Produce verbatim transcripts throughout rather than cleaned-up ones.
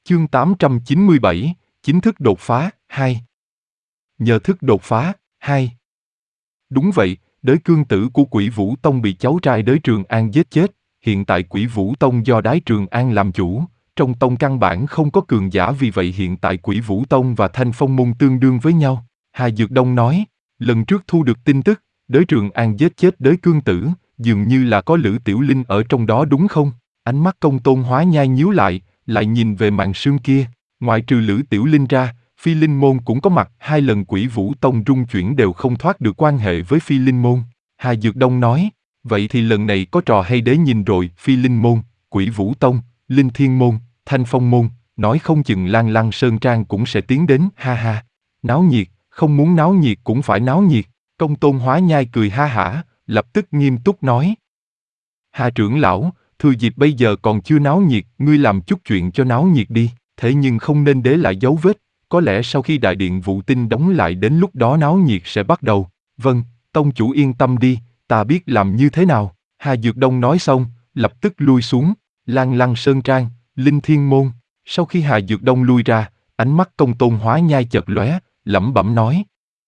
Chương tám trăm chín mươi bảy, chính thức đột phá, hai. Nhờ thức đột phá, hai. Đúng vậy, đới cương tử của Quỷ Vũ Tông bị cháu trai đới Trường An giết chết, hiện tại Quỷ Vũ Tông do đái Trường An làm chủ, trong tông căn bản không có cường giả, vì vậy hiện tại Quỷ Vũ Tông và Thanh Phong Môn tương đương với nhau. Hà Dược Đông nói, lần trước thu được tin tức, đới Trường An giết chết đới cương tử, dường như là có Lữ Tiểu Linh ở trong đó đúng không? Ánh mắt Công Tôn Hóa Nhai nhíu lại, lại nhìn về màn sương kia, ngoại trừ Lữ Tiểu Linh ra, Phi Linh Môn cũng có mặt, hai lần Quỷ Vũ Tông rung chuyển đều không thoát được quan hệ với Phi Linh Môn. Hà Dược Đông nói, vậy thì lần này có trò hay để nhìn rồi, Phi Linh Môn, Quỷ Vũ Tông, Linh Thiên Môn, Thanh Phong Môn, nói không chừng Lan Lăng Sơn Trang cũng sẽ tiến đến, ha ha. Náo nhiệt, không muốn náo nhiệt cũng phải náo nhiệt. Công Tôn Hóa Nhai cười ha hả, lập tức nghiêm túc nói. Hà trưởng lão, thừa dịp bây giờ còn chưa náo nhiệt, ngươi làm chút chuyện cho náo nhiệt đi, thế nhưng không nên để lại dấu vết, có lẽ sau khi đại điện Vụ Tinh đóng lại đến lúc đó náo nhiệt sẽ bắt đầu. Vâng, tông chủ yên tâm đi, ta biết làm như thế nào. Hà Dược Đông nói xong, lập tức lui xuống, Lan Lăng Sơn Trang, Linh Thiên Môn. Sau khi Hà Dược Đông lui ra, ánh mắt Công Tôn Hóa Nhai chợt lóe, lẩm bẩm nói.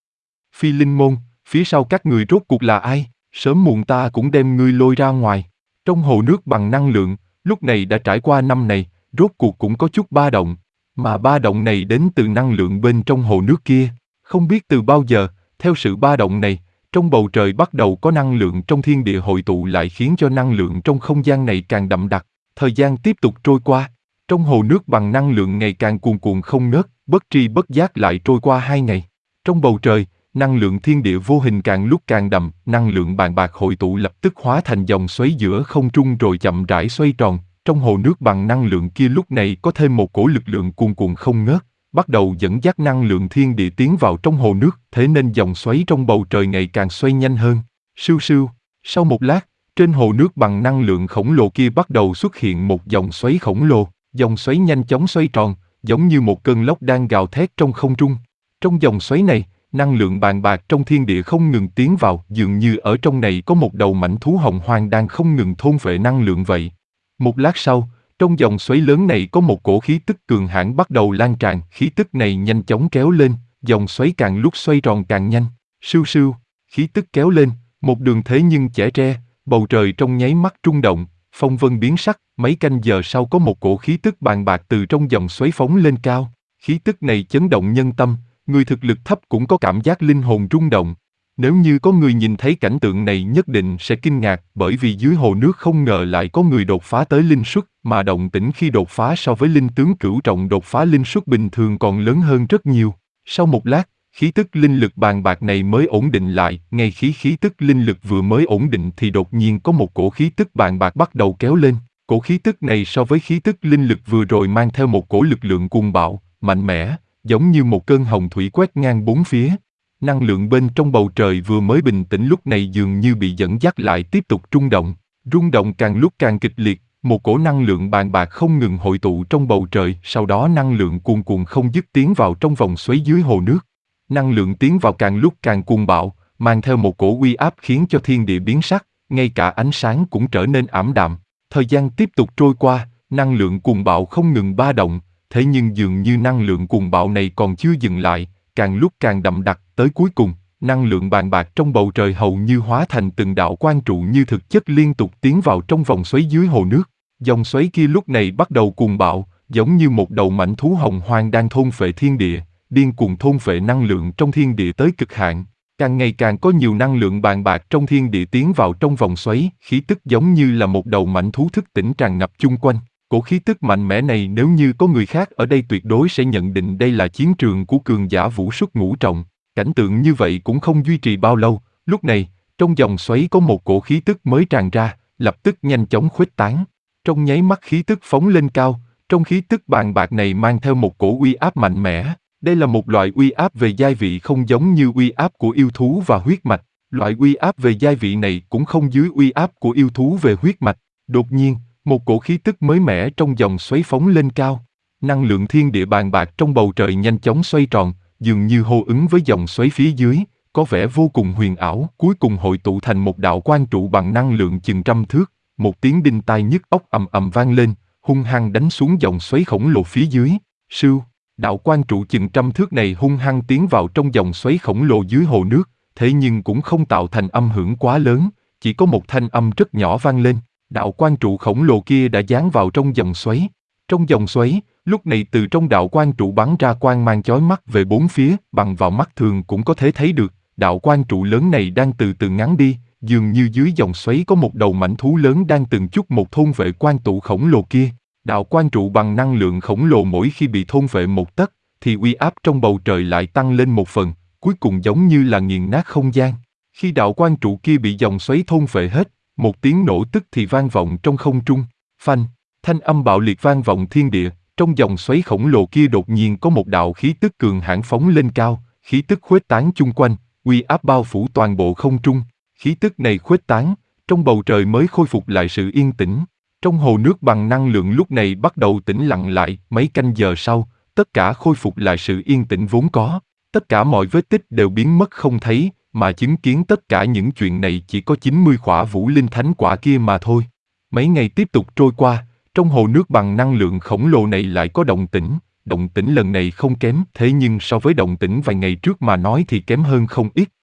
Phi Linh Môn, phía sau các người rốt cuộc là ai? Sớm muộn ta cũng đem ngươi lôi ra ngoài. Trong hồ nước bằng năng lượng, lúc này đã trải qua năm này, rốt cuộc cũng có chút ba động, mà ba động này đến từ năng lượng bên trong hồ nước kia. Không biết từ bao giờ, theo sự ba động này, trong bầu trời bắt đầu có năng lượng trong thiên địa hội tụ lại, khiến cho năng lượng trong không gian này càng đậm đặc. Thời gian tiếp tục trôi qua, trong hồ nước bằng năng lượng ngày càng cuồn cuộn không ngớt, bất tri bất giác lại trôi qua hai ngày. Trong bầu trời, năng lượng thiên địa vô hình càng lúc càng đậm, năng lượng bàn bạc hội tụ lập tức hóa thành dòng xoáy giữa không trung rồi chậm rãi xoay tròn. Trong hồ nước bằng năng lượng kia lúc này có thêm một cổ lực lượng cuồn cuộn không ngớt, bắt đầu dẫn dắt năng lượng thiên địa tiến vào trong hồ nước, thế nên dòng xoáy trong bầu trời ngày càng xoay nhanh hơn. Sưu sưu, sau một lát, trên hồ nước bằng năng lượng khổng lồ kia bắt đầu xuất hiện một dòng xoáy khổng lồ, dòng xoáy nhanh chóng xoay tròn, giống như một cơn lốc đang gào thét trong không trung. Trong dòng xoáy này, năng lượng bàn bạc trong thiên địa không ngừng tiến vào, dường như ở trong này có một đầu mãnh thú hồng hoang đang không ngừng thôn phệ năng lượng vậy. Một lát sau, trong dòng xoáy lớn này có một cổ khí tức cường hãn bắt đầu lan tràn, khí tức này nhanh chóng kéo lên, dòng xoáy càng lúc xoay tròn càng nhanh. Sưu sưu, khí tức kéo lên, một đường thế nhưng chẻ tre, bầu trời trong nháy mắt rung động, phong vân biến sắc, mấy canh giờ sau có một cổ khí tức bàn bạc từ trong dòng xoáy phóng lên cao. Khí tức này chấn động nhân tâm, người thực lực thấp cũng có cảm giác linh hồn rung động. Nếu như có người nhìn thấy cảnh tượng này nhất định sẽ kinh ngạc, bởi vì dưới hồ nước không ngờ lại có người đột phá tới linh suất, mà động tĩnh khi đột phá so với linh tướng cửu trọng đột phá linh suất bình thường còn lớn hơn rất nhiều. Sau một lát, khí tức linh lực bàn bạc này mới ổn định lại, ngay khi khí tức linh lực vừa mới ổn định thì đột nhiên có một cổ khí tức bàn bạc bắt đầu kéo lên. Cổ khí tức này so với khí tức linh lực vừa rồi mang theo một cổ lực lượng cuồng bạo, mạnh mẽ, giống như một cơn hồng thủy quét ngang bốn phía. Năng lượng bên trong bầu trời vừa mới bình tĩnh lúc này dường như bị dẫn dắt lại tiếp tục rung động. Rung động càng lúc càng kịch liệt, một cổ năng lượng bàn bạc không ngừng hội tụ trong bầu trời, sau đó năng lượng cuồn cuộn không dứt tiến vào trong vòng xoáy dưới hồ nước. Năng lượng tiến vào càng lúc càng cuồng bạo, mang theo một cổ uy áp khiến cho thiên địa biến sắc, ngay cả ánh sáng cũng trở nên ảm đạm. Thời gian tiếp tục trôi qua, năng lượng cuồng bạo không ngừng ba động, thế nhưng dường như năng lượng cuồng bạo này còn chưa dừng lại, càng lúc càng đậm đặc, tới cuối cùng, năng lượng bàn bạc trong bầu trời hầu như hóa thành từng đạo quang trụ như thực chất liên tục tiến vào trong vòng xoáy dưới hồ nước. Dòng xoáy kia lúc này bắt đầu cuồng bạo, giống như một đầu mãnh thú hồng hoang đang thôn phệ thiên địa, điên cuồng thôn phệ năng lượng trong thiên địa tới cực hạn. Càng ngày càng có nhiều năng lượng bàn bạc trong thiên địa tiến vào trong vòng xoáy, khí tức giống như là một đầu mãnh thú thức tỉnh tràn ngập chung quanh. Cổ khí tức mạnh mẽ này nếu như có người khác ở đây tuyệt đối sẽ nhận định đây là chiến trường của cường giả vũ xuất ngũ trọng. Cảnh tượng như vậy cũng không duy trì bao lâu, lúc này, trong dòng xoáy có một cổ khí tức mới tràn ra, lập tức nhanh chóng khuếch tán. Trong nháy mắt khí tức phóng lên cao, trong khí tức bàn bạc này mang theo một cổ uy áp mạnh mẽ. Đây là một loại uy áp về giai vị không giống như uy áp của yêu thú và huyết mạch. Loại uy áp về giai vị này cũng không dưới uy áp của yêu thú về huyết mạch. Đột nhiên, một cổ khí tức mới mẻ trong dòng xoáy phóng lên cao. Năng lượng thiên địa bàn bạc trong bầu trời nhanh chóng xoay tròn, dường như hô ứng với dòng xoáy phía dưới, có vẻ vô cùng huyền ảo, cuối cùng hội tụ thành một đạo quang trụ bằng năng lượng chừng trăm thước. Một tiếng đinh tai nhức óc ầm ầm vang lên, hung hăng đánh xuống dòng xoáy khổng lồ phía dưới. Sưu, đạo quang trụ chừng trăm thước này hung hăng tiến vào trong dòng xoáy khổng lồ dưới hồ nước, thế nhưng cũng không tạo thành âm hưởng quá lớn, chỉ có một thanh âm rất nhỏ vang lên. Đạo quang trụ khổng lồ kia đã dán vào trong dòng xoáy. Trong dòng xoáy, lúc này từ trong đạo quang trụ bắn ra quang mang chói mắt về bốn phía, bằng vào mắt thường cũng có thể thấy được, đạo quang trụ lớn này đang từ từ ngắn đi, dường như dưới dòng xoáy có một đầu mãnh thú lớn đang từng chút một thôn vệ quang trụ khổng lồ kia. Đạo quang trụ bằng năng lượng khổng lồ mỗi khi bị thôn vệ một tấc, thì uy áp trong bầu trời lại tăng lên một phần, cuối cùng giống như là nghiền nát không gian. Khi đạo quang trụ kia bị dòng xoáy thôn vệ hết, một tiếng nổ tức thì vang vọng trong không trung. Phanh, thanh âm bạo liệt vang vọng thiên địa, trong dòng xoáy khổng lồ kia đột nhiên có một đạo khí tức cường hãn phóng lên cao, khí tức khuếch tán chung quanh, uy áp bao phủ toàn bộ không trung. Khí tức này khuếch tán, trong bầu trời mới khôi phục lại sự yên tĩnh. Trong hồ nước bằng năng lượng lúc này bắt đầu tĩnh lặng lại, mấy canh giờ sau, tất cả khôi phục lại sự yên tĩnh vốn có. Tất cả mọi vết tích đều biến mất không thấy, mà chứng kiến tất cả những chuyện này chỉ có chín mươi khỏa vũ linh thánh quả kia mà thôi. Mấy ngày tiếp tục trôi qua, trong hồ nước bằng năng lượng khổng lồ này lại có động tĩnh, động tĩnh lần này không kém, thế nhưng so với động tĩnh vài ngày trước mà nói thì kém hơn không ít.